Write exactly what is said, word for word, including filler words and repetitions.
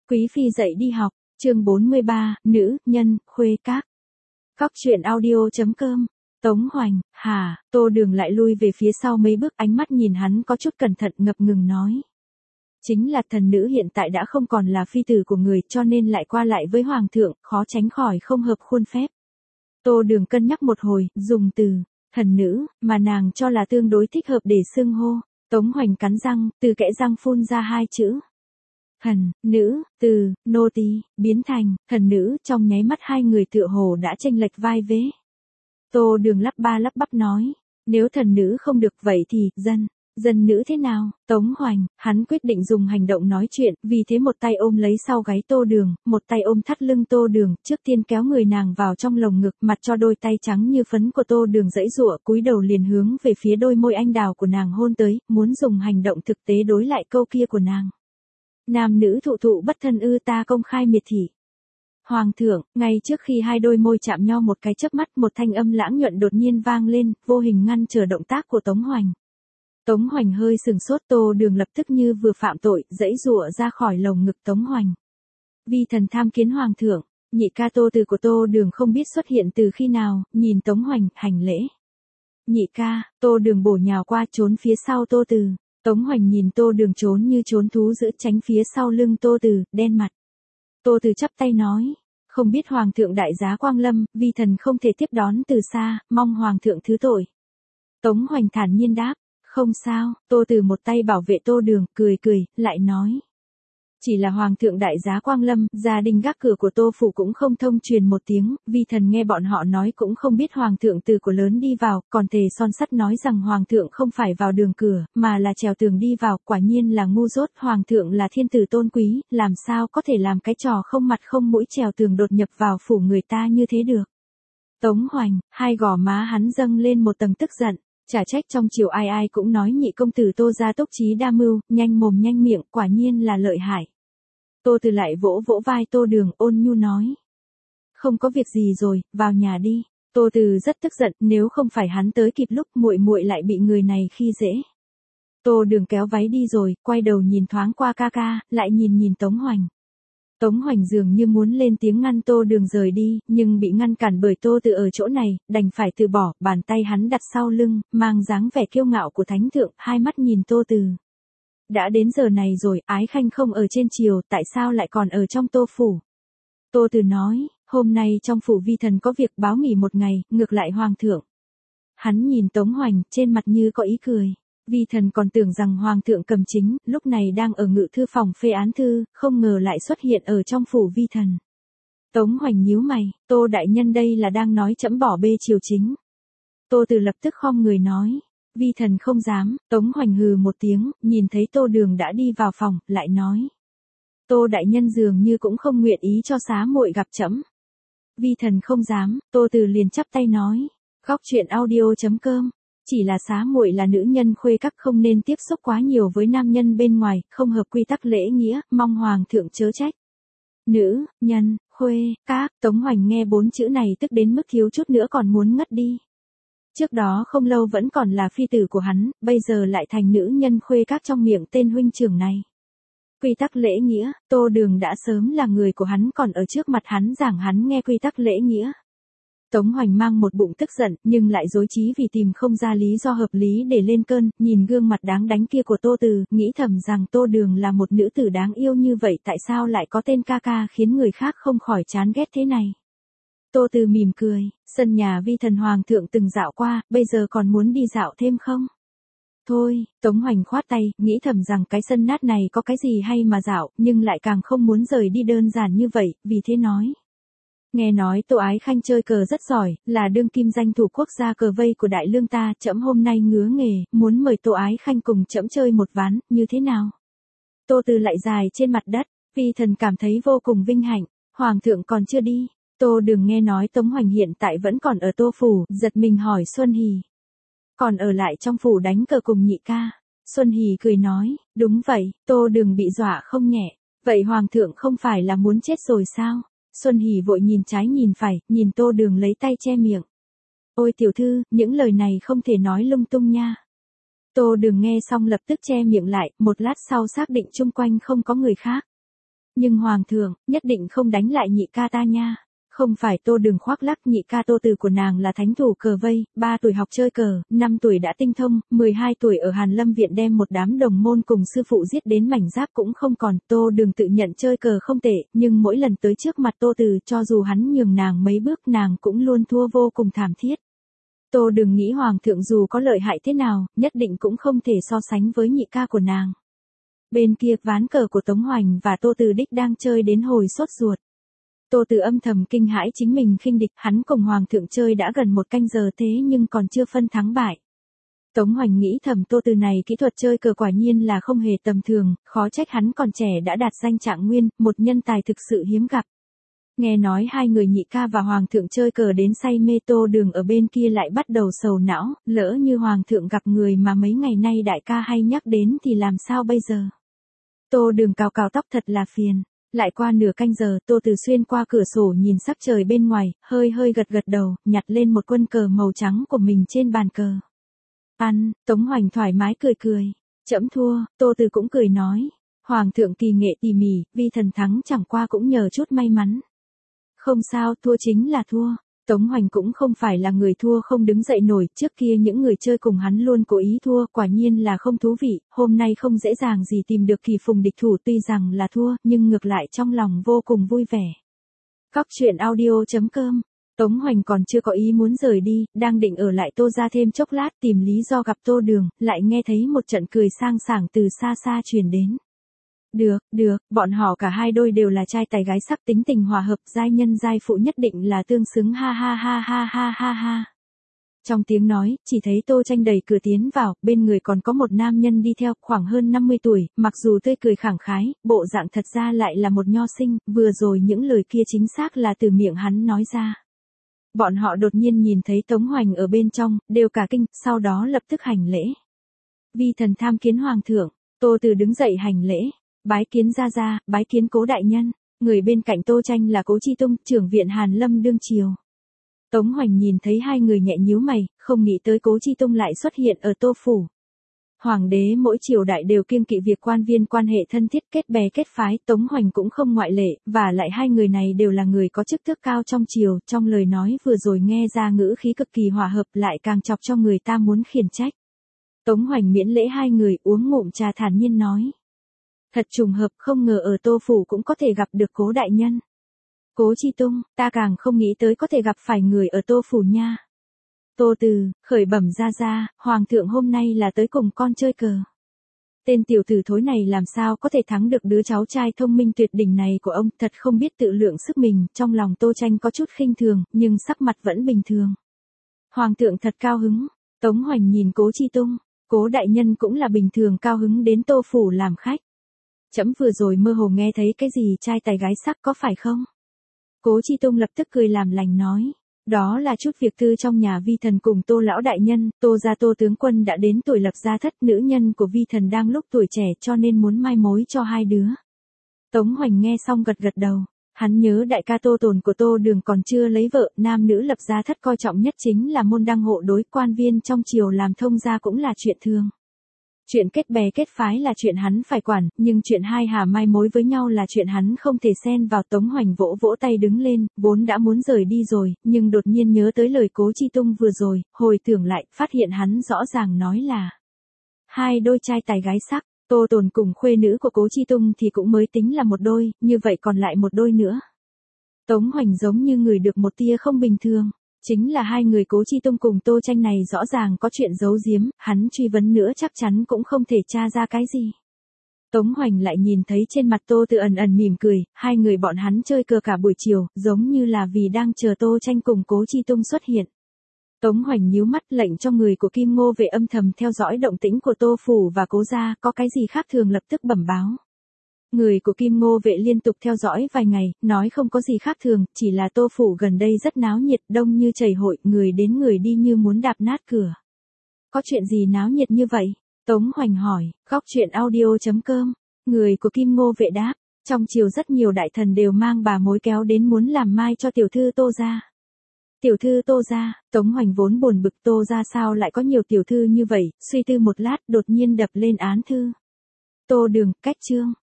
Quý phi dậy đi học, chương bốn mươi ba, nữ, nhân, khuê các. Các chuyện audio.com, Tống Hoành, hà, Tô Đường lại lui về phía sau mấy bước, ánh mắt nhìn hắn có chút cẩn thận, ngập ngừng nói. Chính là thần nữ hiện tại đã không còn là phi tử của người, cho nên lại qua lại với hoàng thượng, khó tránh khỏi không hợp khuôn phép. Tô Đường cân nhắc một hồi, dùng từ, thần nữ, mà nàng cho là tương đối thích hợp để xưng hô. Tống Hoành cắn răng, từ kẽ răng phun ra hai chữ. Thần, nữ, từ, nô tỳ, biến thành, thần nữ, trong nháy mắt hai người tựa hồ đã chênh lệch vai vế. Tô Đường lắp ba lắp bắp nói, nếu thần nữ không được vậy thì, dân, dân nữ thế nào? Tống Hoành, hắn quyết định dùng hành động nói chuyện, vì thế một tay ôm lấy sau gáy Tô Đường, một tay ôm thắt lưng Tô Đường, trước tiên kéo người nàng vào trong lồng ngực, mặt cho đôi tay trắng như phấn của Tô Đường giãy giụa, cúi đầu liền hướng về phía đôi môi anh đào của nàng hôn tới, muốn dùng hành động thực tế đối lại câu kia của nàng. Nam nữ thụ thụ bất thân ư, ta công khai miệt thị. Hoàng thượng, ngay trước khi hai đôi môi chạm nhau một cái chớp mắt, một thanh âm lãng nhuận đột nhiên vang lên, vô hình ngăn trở động tác của Tống Hoành. Tống Hoành hơi sừng sốt, Tô Đường lập tức như vừa phạm tội, giãy giụa ra khỏi lồng ngực Tống Hoành. Vi thần tham kiến hoàng thượng, nhị ca Tô Từ của Tô Đường không biết xuất hiện từ khi nào, nhìn Tống Hoành, hành lễ. Nhị ca, Tô Đường bổ nhào qua trốn phía sau Tô Từ. Tống Hoành nhìn Tô Đường trốn như trốn thú giữ tránh phía sau lưng Tô Từ, đen mặt. Tô Từ chắp tay nói, không biết hoàng thượng đại giá quang lâm, vi thần không thể tiếp đón từ xa, mong hoàng thượng thứ tội. Tống Hoành thản nhiên đáp, không sao. Tô Từ một tay bảo vệ Tô Đường, cười cười, lại nói. Chỉ là hoàng thượng đại giá quang lâm, gia đình gác cửa của Tô phủ cũng không thông truyền một tiếng, vi thần nghe bọn họ nói cũng không biết hoàng thượng từ của lớn đi vào, còn thề son sắt nói rằng hoàng thượng không phải vào đường cửa, mà là trèo tường đi vào, quả nhiên là ngu dốt, hoàng thượng là thiên tử tôn quý, làm sao có thể làm cái trò không mặt không mũi trèo tường đột nhập vào phủ người ta như thế được. Tống Hoành, hai gò má hắn dâng lên một tầng tức giận. Chả trách trong triều ai ai cũng nói nhị công tử Tô gia tốc trí đa mưu, nhanh mồm nhanh miệng, quả nhiên là lợi hại. Tô Từ lại vỗ vỗ vai Tô Đường, ôn nhu nói. Không có việc gì rồi, vào nhà đi. Tô Từ rất tức giận, nếu không phải hắn tới kịp lúc, muội muội lại bị người này khi dễ. Tô Đường kéo váy đi rồi, quay đầu nhìn thoáng qua ca ca, lại nhìn nhìn Tống Hoành. Tống Hoành dường như muốn lên tiếng ngăn Tô Đường rời đi, nhưng bị ngăn cản bởi Tô Từ ở chỗ này, đành phải từ bỏ, bàn tay hắn đặt sau lưng, mang dáng vẻ kiêu ngạo của thánh thượng, hai mắt nhìn Tô Từ. Đã đến giờ này rồi, Ái Khanh không ở trên triều, tại sao lại còn ở trong Tô phủ? Tô Từ nói, hôm nay trong phủ vi thần có việc báo nghỉ một ngày, ngược lại hoàng thượng. Hắn nhìn Tống Hoành, trên mặt như có ý cười. Vi thần còn tưởng rằng hoàng thượng cầm chính, lúc này đang ở ngự thư phòng phê án thư, không ngờ lại xuất hiện ở trong phủ vi thần. Tống Hoành nhíu mày, Tô đại nhân đây là đang nói trẫm bỏ bê triều chính. Tô Từ lập tức khom người nói, vi thần không dám. Tống Hoành hừ một tiếng, nhìn thấy Tô Đường đã đi vào phòng, lại nói. Tô đại nhân dường như cũng không nguyện ý cho xá muội gặp trẫm. Vi thần không dám. Tô Từ liền chắp tay nói, góc chuyện audio.com. Chỉ là xá muội là nữ nhân khuê các, không nên tiếp xúc quá nhiều với nam nhân bên ngoài, không hợp quy tắc lễ nghĩa, mong hoàng thượng chớ trách. Nữ, nhân, khuê, các, Tống Hoành nghe bốn chữ này tức đến mức thiếu chút nữa còn muốn ngất đi. Trước đó không lâu vẫn còn là phi tử của hắn, bây giờ lại thành nữ nhân khuê các trong miệng tên huynh trưởng này. Quy tắc lễ nghĩa, Tô Đường đã sớm là người của hắn, còn ở trước mặt hắn giảng hắn nghe quy tắc lễ nghĩa. Tống Hoành mang một bụng tức giận, nhưng lại dối trí vì tìm không ra lý do hợp lý để lên cơn, nhìn gương mặt đáng đánh kia của Tô Từ, nghĩ thầm rằng Tô Đường là một nữ tử đáng yêu như vậy, tại sao lại có tên ca ca khiến người khác không khỏi chán ghét thế này. Tô Từ mỉm cười, sân nhà vi thần hoàng thượng từng dạo qua, bây giờ còn muốn đi dạo thêm không? Thôi, Tống Hoành khoát tay, nghĩ thầm rằng cái sân nát này có cái gì hay mà dạo, nhưng lại càng không muốn rời đi đơn giản như vậy, vì thế nói. Nghe nói Tô Ái Khanh chơi cờ rất giỏi, là đương kim danh thủ quốc gia cờ vây của đại lương ta, trẫm hôm nay ngứa nghề, muốn mời Tô Ái Khanh cùng trẫm chơi một ván, như thế nào? Tô Từ lại dài trên mặt đất, vi thần cảm thấy vô cùng vinh hạnh, hoàng thượng còn chưa đi. Tô Đường nghe nói Tống Hoành hiện tại vẫn còn ở Tô phủ, giật mình hỏi Xuân Hì. Còn ở lại trong phủ đánh cờ cùng nhị ca. Xuân Hì cười nói, đúng vậy. Tô Đường bị dọa không nhẹ, vậy hoàng thượng không phải là muốn chết rồi sao? Xuân Hì vội nhìn trái nhìn phải, nhìn Tô Đường lấy tay che miệng. Ôi tiểu thư, những lời này không thể nói lung tung nha. Tô Đường nghe xong lập tức che miệng lại, một lát sau xác định chung quanh không có người khác. Nhưng hoàng thượng, nhất định không đánh lại nhị ca ta nha. Không phải Tô Đường khoác lác, nhị ca Tô Từ của nàng là thánh thủ cờ vây, ba tuổi học chơi cờ, năm tuổi đã tinh thông, mười hai tuổi ở Hàn Lâm viện đem một đám đồng môn cùng sư phụ giết đến mảnh giáp cũng không còn. Tô Đường tự nhận chơi cờ không tệ, nhưng mỗi lần tới trước mặt Tô Từ, cho dù hắn nhường nàng mấy bước nàng cũng luôn thua vô cùng thảm thiết. Tô Đường nghĩ hoàng thượng dù có lợi hại thế nào, nhất định cũng không thể so sánh với nhị ca của nàng. Bên kia ván cờ của Tống Hoành và Tô Từ đích đang chơi đến hồi sốt ruột. Tô Từ âm thầm kinh hãi chính mình khinh địch, hắn cùng hoàng thượng chơi đã gần một canh giờ thế nhưng còn chưa phân thắng bại. Tống Hoành nghĩ thầm Tô Từ này kỹ thuật chơi cờ quả nhiên là không hề tầm thường, khó trách hắn còn trẻ đã đạt danh trạng nguyên, một nhân tài thực sự hiếm gặp. Nghe nói hai người nhị ca và hoàng thượng chơi cờ đến say mê, Tô Đường ở bên kia lại bắt đầu sầu não, lỡ như hoàng thượng gặp người mà mấy ngày nay đại ca hay nhắc đến thì làm sao bây giờ. Tô Đường cào cào tóc thật là phiền. Lại qua nửa canh giờ, Tô Từ xuyên qua cửa sổ nhìn sắc trời bên ngoài, hơi hơi gật gật đầu, nhặt lên một quân cờ màu trắng của mình trên bàn cờ. Ăn, Tống Hoành thoải mái cười cười. Trẫm thua, Tô Từ cũng cười nói. Hoàng thượng kỳ nghệ tỉ mỉ, vi thần thắng chẳng qua cũng nhờ chút may mắn. Không sao, thua chính là thua. Tống Hoành cũng không phải là người thua không đứng dậy nổi, trước kia những người chơi cùng hắn luôn cố ý thua, quả nhiên là không thú vị, hôm nay không dễ dàng gì tìm được kỳ phùng địch thủ, tuy rằng là thua, nhưng ngược lại trong lòng vô cùng vui vẻ. Cóc truyện audio chấm com. Tống Hoành còn chưa có ý muốn rời đi, đang định ở lại Tô ra thêm chốc lát tìm lý do gặp Tô Đường, lại nghe thấy một trận cười sang sảng từ xa xa truyền đến. Được, được, bọn họ cả hai đôi đều là trai tài gái sắc, tính tình hòa hợp, giai nhân giai phụ nhất định là tương xứng, ha ha ha ha ha ha ha. Trong tiếng nói, chỉ thấy Tô Tranh đẩy cửa tiến vào, bên người còn có một nam nhân đi theo, khoảng hơn năm mươi tuổi, mặc dù tươi cười khẳng khái, bộ dạng thật ra lại là một nho sinh, vừa rồi những lời kia chính xác là từ miệng hắn nói ra. Bọn họ đột nhiên nhìn thấy Tống Hoành ở bên trong, đều cả kinh, sau đó lập tức hành lễ. Vi thần tham kiến hoàng thượng. Tô Từ đứng dậy hành lễ. Bái kiến gia gia, bái kiến Cố đại nhân. Người bên cạnh Tô Tranh là Cố Chi Tung, trưởng viện Hàn Lâm đương triều. Tống Hoành nhìn thấy hai người nhẹ nhíu mày, không nghĩ tới Cố Chi Tung lại xuất hiện ở Tô phủ. Hoàng đế mỗi triều đại đều kiêng kỵ việc quan viên quan hệ thân thiết, kết bè kết phái, Tống Hoành cũng không ngoại lệ, và lại hai người này đều là người có chức tước cao trong triều, trong lời nói vừa rồi nghe ra ngữ khí cực kỳ hòa hợp, lại càng chọc cho người ta muốn khiển trách. Tống Hoành miễn lễ hai người, uống ngụm trà thản nhiên nói. Thật trùng hợp, không ngờ ở Tô phủ cũng có thể gặp được Cố đại nhân. Cố Chi Tung, ta càng không nghĩ tới có thể gặp phải người ở Tô phủ nha. Tô Từ, khởi bẩm gia gia, hoàng thượng hôm nay là tới cùng con chơi cờ. Tên tiểu tử thối này làm sao có thể thắng được đứa cháu trai thông minh tuyệt đỉnh này của ông, thật không biết tự lượng sức mình, trong lòng Tô Tranh có chút khinh thường, nhưng sắc mặt vẫn bình thường. Hoàng thượng thật cao hứng. Tống Hoành nhìn Cố Chi Tung, Cố đại nhân cũng là bình thường cao hứng đến Tô phủ làm khách. Trẫm vừa rồi mơ hồ nghe thấy cái gì trai tài gái sắc có phải không? Cố Chi Tung lập tức cười làm lành nói. Đó là chút việc tư trong nhà vi thần cùng Tô lão đại nhân, Tô gia Tô tướng quân đã đến tuổi lập gia thất, nữ nhân của vi thần đang lúc tuổi trẻ cho nên muốn mai mối cho hai đứa. Tống Hoành nghe xong gật gật đầu, hắn nhớ đại ca Tô Tồn của Tô Đường còn chưa lấy vợ, nam nữ lập gia thất coi trọng nhất chính là môn đăng hộ đối, quan viên trong triều làm thông gia cũng là chuyện thường. Chuyện kết bè kết phái là chuyện hắn phải quản, nhưng chuyện hai hà mai mối với nhau là chuyện hắn không thể xen vào. Tống Hoành vỗ vỗ tay đứng lên, vốn đã muốn rời đi rồi, nhưng đột nhiên nhớ tới lời Cố Chi Tung vừa rồi, hồi tưởng lại, phát hiện hắn rõ ràng nói là hai đôi trai tài gái sắc, Tô Tồn cùng khuê nữ của Cố Chi Tung thì cũng mới tính là một đôi, như vậy còn lại một đôi nữa. Tống Hoành giống như người được một tia không bình thường. Chính là hai người Cố Chi Tung cùng Tô Tranh này rõ ràng có chuyện giấu giếm, hắn truy vấn nữa chắc chắn cũng không thể tra ra cái gì. Tống Hoành lại nhìn thấy trên mặt Tô Từ ẩn ẩn mỉm cười, hai người bọn hắn chơi cờ cả buổi chiều, giống như là vì đang chờ Tô Tranh cùng Cố Chi Tung xuất hiện. Tống Hoành nhíu mắt lệnh cho người của Kim Ngô Vệ âm thầm theo dõi động tĩnh của Tô phủ và Cố gia, có cái gì khác thường lập tức bẩm báo. Người của Kim Ngô Vệ liên tục theo dõi vài ngày, nói không có gì khác thường, chỉ là Tô phủ gần đây rất náo nhiệt, đông như chảy hội, người đến người đi như muốn đạp nát cửa. Có chuyện gì náo nhiệt như vậy? Tống Hoành hỏi. Cóc truyện audio chấm com. Người của Kim Ngô Vệ đáp, trong triều rất nhiều đại thần đều mang bà mối kéo đến muốn làm mai cho tiểu thư Tô gia. Tiểu thư Tô gia? Tống Hoành vốn buồn bực, Tô gia sao lại có nhiều tiểu thư như vậy, suy tư một lát, đột nhiên đập lên án thư. Tô Đường, cách chương.